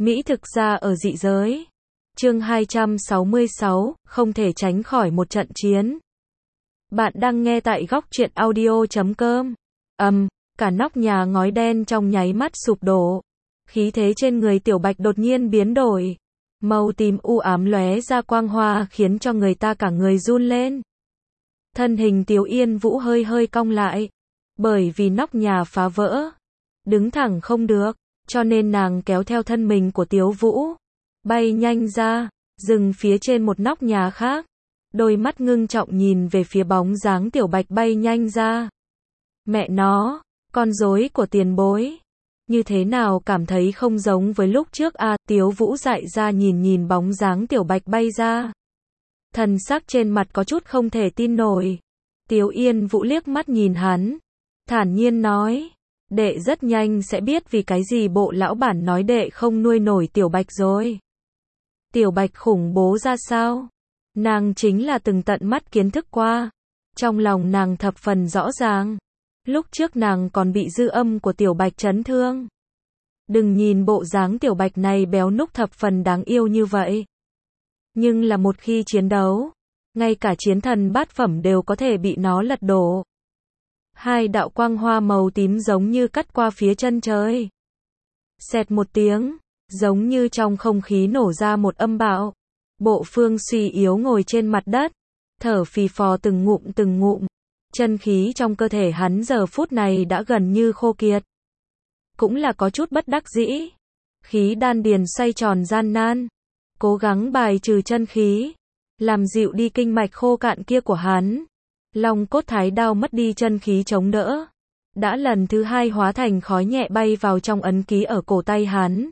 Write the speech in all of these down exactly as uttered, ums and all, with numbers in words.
Mỹ thực ra ở dị giới. Chương hai trăm sáu mươi sáu, không thể tránh khỏi một trận chiến. Bạn đang nghe tại góc truyện audio chấm com. Ầm, cả nóc nhà ngói đen trong nháy mắt sụp đổ. Khí thế trên người Tiểu Bạch đột nhiên biến đổi. Màu tím u ám lóe ra quang hoa khiến cho người ta cả người run lên. Thân hình Tiếu Yên Vũ hơi hơi cong lại. Bởi vì nóc nhà phá vỡ. Đứng thẳng không được, cho nên nàng kéo theo thân mình của Tiếu Vũ. Bay nhanh ra, dừng phía trên một nóc nhà khác. Đôi mắt ngưng trọng nhìn về phía bóng dáng Tiểu Bạch bay nhanh ra. Mẹ nó, con rối của tiền bối. Như thế nào cảm thấy không giống với lúc trước à, Tiếu Vũ dại ra nhìn nhìn bóng dáng Tiểu Bạch bay ra. Thần sắc trên mặt có chút không thể tin nổi. Tiếu Yên Vũ liếc mắt nhìn hắn. Thản nhiên nói. Đệ rất nhanh sẽ biết vì cái gì bộ lão bản nói đệ không nuôi nổi Tiểu Bạch rồi. Tiểu Bạch khủng bố ra sao? Nàng chính là từng tận mắt kiến thức qua. Trong lòng nàng thập phần rõ ràng. Lúc trước nàng còn bị dư âm của Tiểu Bạch chấn thương. Đừng nhìn bộ dáng Tiểu Bạch này béo núc thập phần đáng yêu như vậy. Nhưng là một khi chiến đấu, ngay cả chiến thần bát phẩm đều có thể bị nó lật đổ. Hai đạo quang hoa màu tím giống như cắt qua phía chân trời. Xẹt một tiếng, giống như trong không khí nổ ra một âm bạo. Bộ Phương suy yếu ngồi trên mặt đất, thở phì phò từng ngụm từng ngụm. Chân khí trong cơ thể hắn giờ phút này đã gần như khô kiệt. Cũng là có chút bất đắc dĩ. Khí đan điền xoay tròn gian nan, cố gắng bài trừ chân khí, làm dịu đi kinh mạch khô cạn kia của hắn. Long cốt thái đao mất đi chân khí chống đỡ, đã lần thứ hai hóa thành khói nhẹ bay vào trong ấn ký ở cổ tay hắn.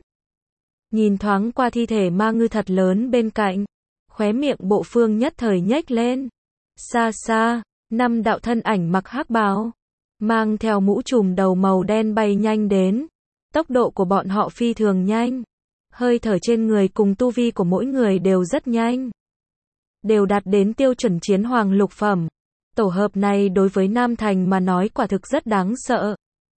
Nhìn thoáng qua thi thể ma ngư thật lớn bên cạnh, khóe miệng Bộ Phương nhất thời nhếch lên. Xa xa, năm đạo thân ảnh mặc hắc bào, mang theo mũ trùm đầu màu đen bay nhanh đến. Tốc độ của bọn họ phi thường nhanh, hơi thở trên người cùng tu vi của mỗi người đều rất nhanh, đều đạt đến tiêu chuẩn chiến hoàng lục phẩm. Tổ hợp này đối với Nam Thành mà nói quả thực rất đáng sợ.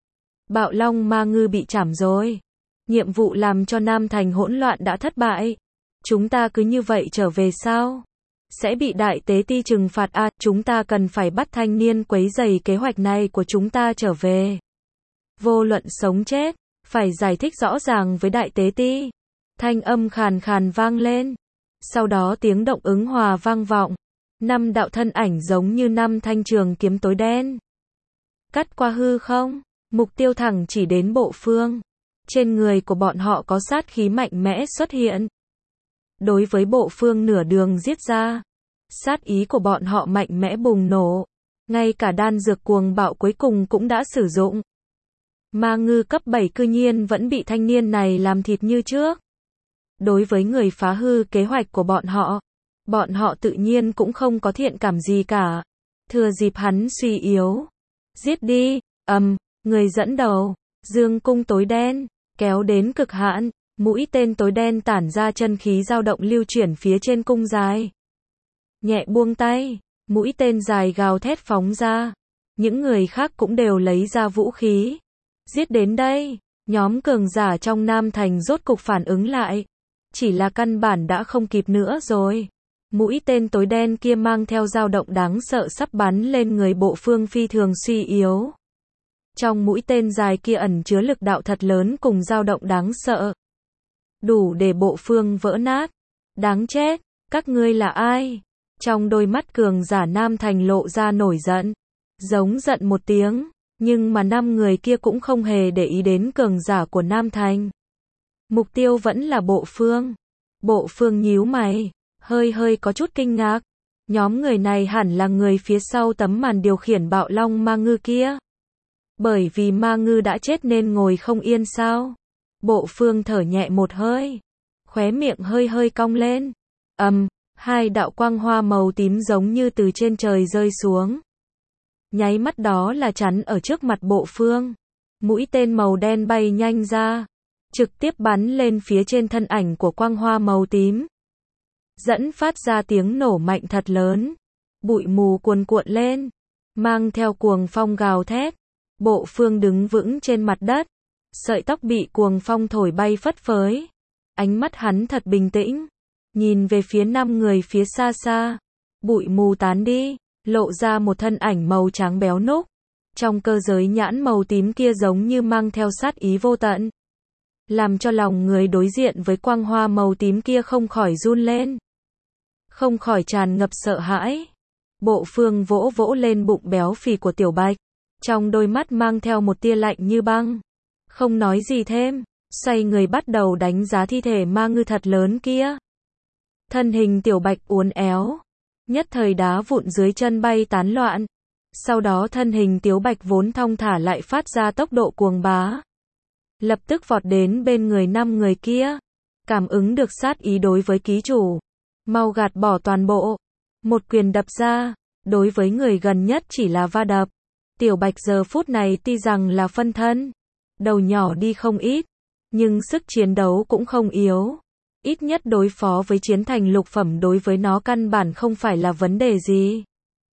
Bạo Long ma ngư bị chảm rồi. Nhiệm vụ làm cho Nam Thành hỗn loạn đã thất bại. Chúng ta cứ như vậy trở về sao? Sẽ bị đại tế ti trừng phạt à, chúng ta cần phải bắt thanh niên quấy rầy kế hoạch này của chúng ta trở về. Vô luận sống chết, phải giải thích rõ ràng với đại tế ti. Thanh âm khàn khàn vang lên. Sau đó tiếng động ứng hòa vang vọng. Năm đạo thân ảnh giống như năm thanh trường kiếm tối đen. Cắt qua hư không, mục tiêu thẳng chỉ đến Bộ Phương. Trên người của bọn họ có sát khí mạnh mẽ xuất hiện. Đối với Bộ Phương nửa đường giết ra, sát ý của bọn họ mạnh mẽ bùng nổ. Ngay cả đan dược cuồng bạo cuối cùng cũng đã sử dụng. Ma ngư cấp bảy cư nhiên vẫn bị thanh niên này làm thịt như trước. Đối với người phá hư kế hoạch của bọn họ, bọn họ tự nhiên cũng không có thiện cảm gì cả. Thừa dịp hắn suy yếu, giết đi. Ầm, um, người dẫn đầu, dương cung tối đen, kéo đến cực hạn, mũi tên tối đen tản ra chân khí dao động lưu chuyển phía trên cung dài. Nhẹ buông tay, mũi tên dài gào thét phóng ra. Những người khác cũng đều lấy ra vũ khí. Giết đến đây, nhóm cường giả trong Nam Thành rốt cục phản ứng lại. Chỉ là căn bản đã không kịp nữa rồi. Mũi tên tối đen kia mang theo dao động đáng sợ sắp bắn lên người Bộ Phương phi thường suy yếu. Trong mũi tên dài kia ẩn chứa lực đạo thật lớn cùng dao động đáng sợ. Đủ để Bộ Phương vỡ nát. Đáng chết, các ngươi là ai? Trong đôi mắt cường giả Nam Thành lộ ra nổi giận. Giống giận một tiếng, nhưng mà năm người kia cũng không hề để ý đến cường giả của Nam Thành. Mục tiêu vẫn là Bộ Phương. Bộ Phương nhíu mày, hơi hơi có chút kinh ngạc. Nhóm người này hẳn là người phía sau tấm màn điều khiển Bạo Long ma ngư kia. Bởi vì ma ngư đã chết nên ngồi không yên sao? Bộ Phương thở nhẹ một hơi, khóe miệng hơi hơi cong lên. Ầm, um, hai đạo quang hoa màu tím giống như từ trên trời rơi xuống. Nháy mắt đó là chắn ở trước mặt Bộ Phương. Mũi tên màu đen bay nhanh ra, trực tiếp bắn lên phía trên thân ảnh của quang hoa màu tím. Dẫn phát ra tiếng nổ mạnh thật lớn. Bụi mù cuồn cuộn lên, mang theo cuồng phong gào thét. Bộ Phương đứng vững trên mặt đất, sợi tóc bị cuồng phong thổi bay phất phới. Ánh mắt hắn thật bình tĩnh, nhìn về phía năm người phía xa xa. Bụi mù tán đi, lộ ra một thân ảnh màu trắng béo núc. Trong cơ giới nhãn màu tím kia giống như mang theo sát ý vô tận, làm cho lòng người đối diện với quang hoa màu tím kia không khỏi run lên, không khỏi tràn ngập sợ hãi. Bộ Phương vỗ vỗ lên bụng béo phì của Tiểu Bạch, trong đôi mắt mang theo một tia lạnh như băng, không nói gì thêm, xoay người bắt đầu đánh giá thi thể ma ngư thật lớn kia. Thân hình Tiểu Bạch uốn éo, nhất thời đá vụn dưới chân bay tán loạn. Sau đó thân hình Tiểu Bạch vốn thong thả lại phát ra tốc độ cuồng bá, lập tức vọt đến bên người năm người kia, cảm ứng được sát ý đối với ký chủ, mau gạt bỏ toàn bộ, một quyền đập ra, đối với người gần nhất chỉ là va đập. Tiểu Bạch giờ phút này tuy rằng là phân thân, đầu nhỏ đi không ít, nhưng sức chiến đấu cũng không yếu, ít nhất đối phó với chiến thành lục phẩm đối với nó căn bản không phải là vấn đề gì.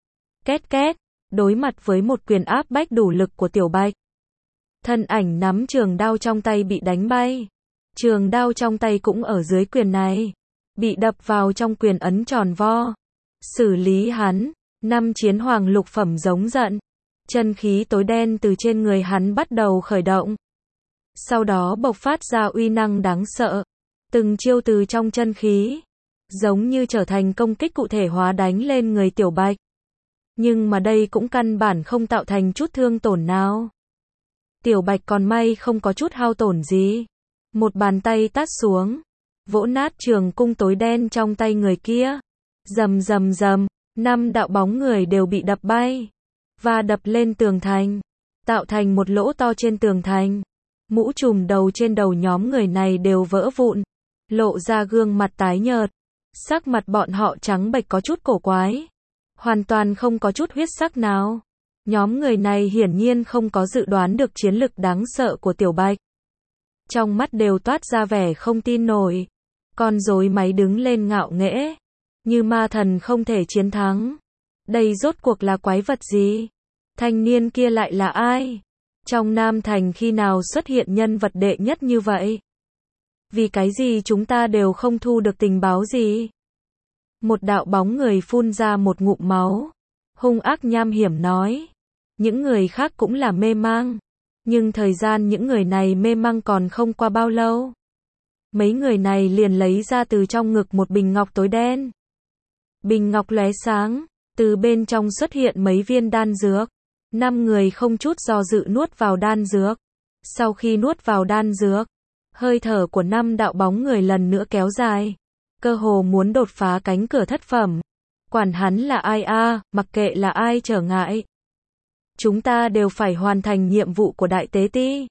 Két két, đối mặt với một quyền áp bách đủ lực của Tiểu Bạch, thân ảnh nắm trường đao trong tay bị đánh bay. Trường đao trong tay cũng ở dưới quyền này, bị đập vào trong quyền ấn tròn vo. Xử lý hắn, năm chiến hoàng lục phẩm giống giận. Chân khí tối đen từ trên người hắn bắt đầu khởi động. Sau đó bộc phát ra uy năng đáng sợ. Từng chiêu từ trong chân khí, giống như trở thành công kích cụ thể hóa đánh lên người Tiểu Bạch. Nhưng mà đây cũng căn bản không tạo thành chút thương tổn nào. Tiểu Bạch còn may không có chút hao tổn gì. Một bàn tay tát xuống, vỗ nát trường cung tối đen trong tay người kia. Rầm rầm rầm, năm đạo bóng người đều bị đập bay, và đập lên tường thành, tạo thành một lỗ to trên tường thành. Mũ trùm đầu trên đầu nhóm người này đều vỡ vụn, lộ ra gương mặt tái nhợt. Sắc mặt bọn họ trắng bệch có chút cổ quái, hoàn toàn không có chút huyết sắc nào. Nhóm người này hiển nhiên không có dự đoán được chiến lực đáng sợ của Tiểu Bạch. Trong mắt đều toát ra vẻ không tin nổi. Con rối máy đứng lên ngạo nghễ, như ma thần không thể chiến thắng. Đây rốt cuộc là quái vật gì? Thanh niên kia lại là ai? Trong Nam Thành khi nào xuất hiện nhân vật đệ nhất như vậy? Vì cái gì chúng ta đều không thu được tình báo gì? Một đạo bóng người phun ra một ngụm máu, hung ác nham hiểm nói. Những người khác cũng là mê mang, nhưng thời gian những người này mê mang còn không qua bao lâu. Mấy người này liền lấy ra từ trong ngực một bình ngọc tối đen. Bình ngọc lóe sáng, từ bên trong xuất hiện mấy viên đan dược. Năm người không chút do dự nuốt vào đan dược. Sau khi nuốt vào đan dược, hơi thở của năm đạo bóng người lần nữa kéo dài, cơ hồ muốn đột phá cánh cửa thất phẩm. Quản hắn là ai a, à, mặc kệ là ai trở ngại, chúng ta đều phải hoàn thành nhiệm vụ của Đại Tế Ti.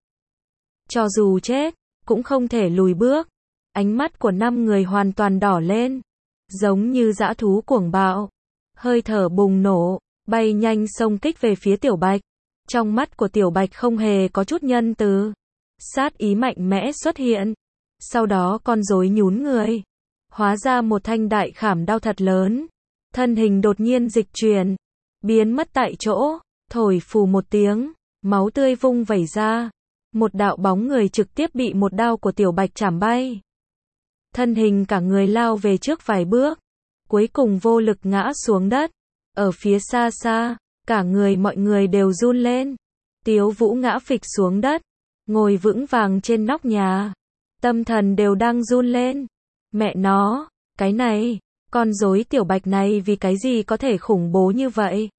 Cho dù chết, cũng không thể lùi bước. Ánh mắt của năm người hoàn toàn đỏ lên, giống như dã thú cuồng bạo. Hơi thở bùng nổ, bay nhanh xông kích về phía Tiểu Bạch. Trong mắt của Tiểu Bạch không hề có chút nhân từ. Sát ý mạnh mẽ xuất hiện. Sau đó con rối nhún người, hóa ra một thanh đại khảm đao thật lớn. Thân hình đột nhiên dịch chuyển, biến mất tại chỗ, thổi phù một tiếng, máu tươi vung vẩy ra. Một đạo bóng người trực tiếp bị một đao của Tiểu Bạch chảm bay. Thân hình cả người lao về trước vài bước, cuối cùng vô lực ngã xuống đất. Ở phía xa xa, cả người mọi người đều run lên. Tiếu Vũ ngã phịch xuống đất, ngồi vững vàng trên nóc nhà. Tâm thần đều đang run lên. Mẹ nó, cái này, con rối Tiểu Bạch này vì cái gì có thể khủng bố như vậy?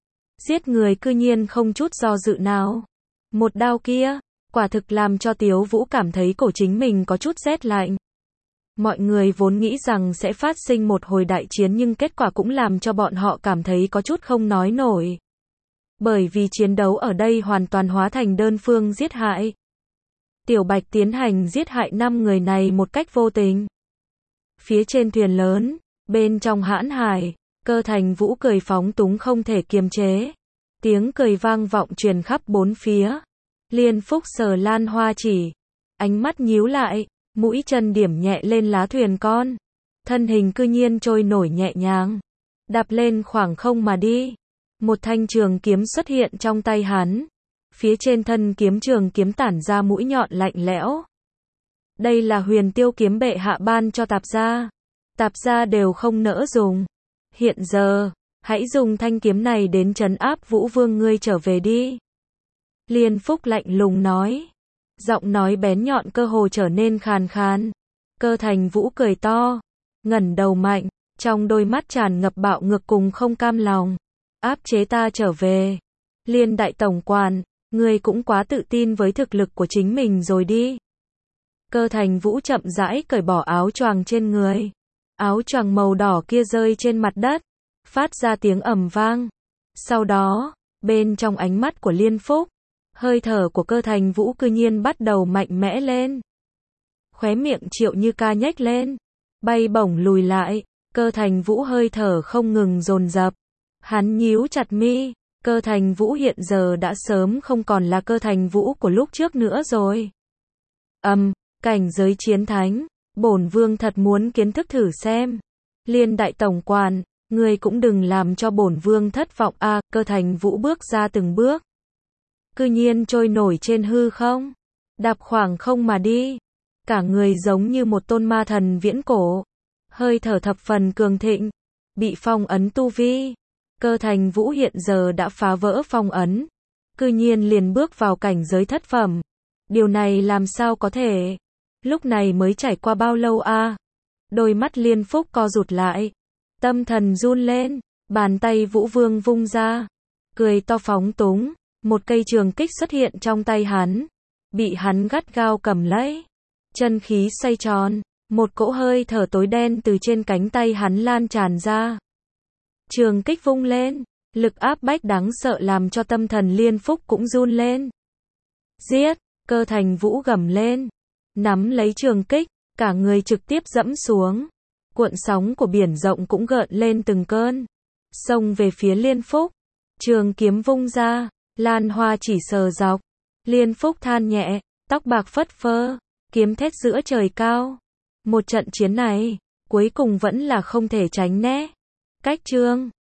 Giết người cư nhiên không chút do dự nào. Một đao kia, quả thực làm cho Tiếu Vũ cảm thấy cổ chính mình có chút rét lạnh. Mọi người vốn nghĩ rằng sẽ phát sinh một hồi đại chiến nhưng kết quả cũng làm cho bọn họ cảm thấy có chút không nói nổi. Bởi vì chiến đấu ở đây hoàn toàn hóa thành đơn phương giết hại. Tiểu Bạch tiến hành giết hại năm người này một cách vô tình. Phía trên thuyền lớn, bên trong hãn hải, Cơ Thành Vũ cười phóng túng không thể kiềm chế. Tiếng cười vang vọng truyền khắp bốn phía. Liên Phúc sờ lan hoa chỉ, ánh mắt nhíu lại, mũi chân điểm nhẹ lên lá thuyền con. Thân hình cư nhiên trôi nổi nhẹ nhàng, đạp lên khoảng không mà đi. Một thanh trường kiếm xuất hiện trong tay hắn. Phía trên thân kiếm trường kiếm tản ra mũi nhọn lạnh lẽo. Đây là huyền tiêu kiếm bệ hạ ban cho tạp gia. Tạp gia đều không nỡ dùng. Hiện giờ, hãy dùng thanh kiếm này đến trấn áp Vũ Vương ngươi trở về đi. Liên Phúc lạnh lùng nói. Giọng nói bén nhọn cơ hồ trở nên khàn khàn. Cơ Thành Vũ cười to, ngẩng đầu mạnh, trong đôi mắt tràn ngập bạo ngược cùng không cam lòng. Áp chế ta trở về. Liên đại tổng quản, ngươi cũng quá tự tin với thực lực của chính mình rồi đi. Cơ Thành Vũ chậm rãi cởi bỏ áo choàng trên người. Áo choàng màu đỏ kia rơi trên mặt đất, phát ra tiếng ầm vang. Sau đó, bên trong ánh mắt của Liên Phúc, hơi thở của Cơ Thành Vũ cư nhiên bắt đầu mạnh mẽ lên. Khóe miệng Triệu Như Ca nhếch lên, bay bổng lùi lại, Cơ Thành Vũ hơi thở không ngừng dồn dập. Hắn nhíu chặt mi, Cơ Thành Vũ hiện giờ đã sớm không còn là Cơ Thành Vũ của lúc trước nữa rồi. Ầm, um, cảnh giới chiến thánh, bổn vương thật muốn kiến thức thử xem. Liên đại tổng quản, ngươi cũng đừng làm cho bổn vương thất vọng a. À, Cơ Thành Vũ bước ra từng bước, cư nhiên trôi nổi trên hư không, đạp khoảng không mà đi, cả người giống như một tôn ma thần viễn cổ, hơi thở thập phần cường thịnh, bị phong ấn tu vi. Cơ Thành Vũ hiện giờ đã phá vỡ phong ấn, cư nhiên liền bước vào cảnh giới thất phẩm. Điều này làm sao có thể? Lúc này mới trải qua bao lâu a? À? Đôi mắt Liên Phúc co rụt lại, tâm thần run lên, bàn tay Vũ Vương vung ra, cười to phóng túng, một cây trường kích xuất hiện trong tay hắn, bị hắn gắt gao cầm lấy. Chân khí xoay tròn, một cỗ hơi thở tối đen từ trên cánh tay hắn lan tràn ra. Trường kích vung lên, lực áp bách đáng sợ làm cho tâm thần Liên Phúc cũng run lên. Giết! Cơ Thành Vũ gầm lên, nắm lấy trường kích, cả người trực tiếp dẫm xuống. Cuộn sóng của biển rộng cũng gợn lên từng cơn, xông về phía Liên Phúc. Trường kiếm vung ra, lan hoa chỉ sờ dọc. Liên Phúc than nhẹ, tóc bạc phất phơ, kiếm thét giữa trời cao. Một trận chiến này, cuối cùng vẫn là không thể tránh né. Cách chương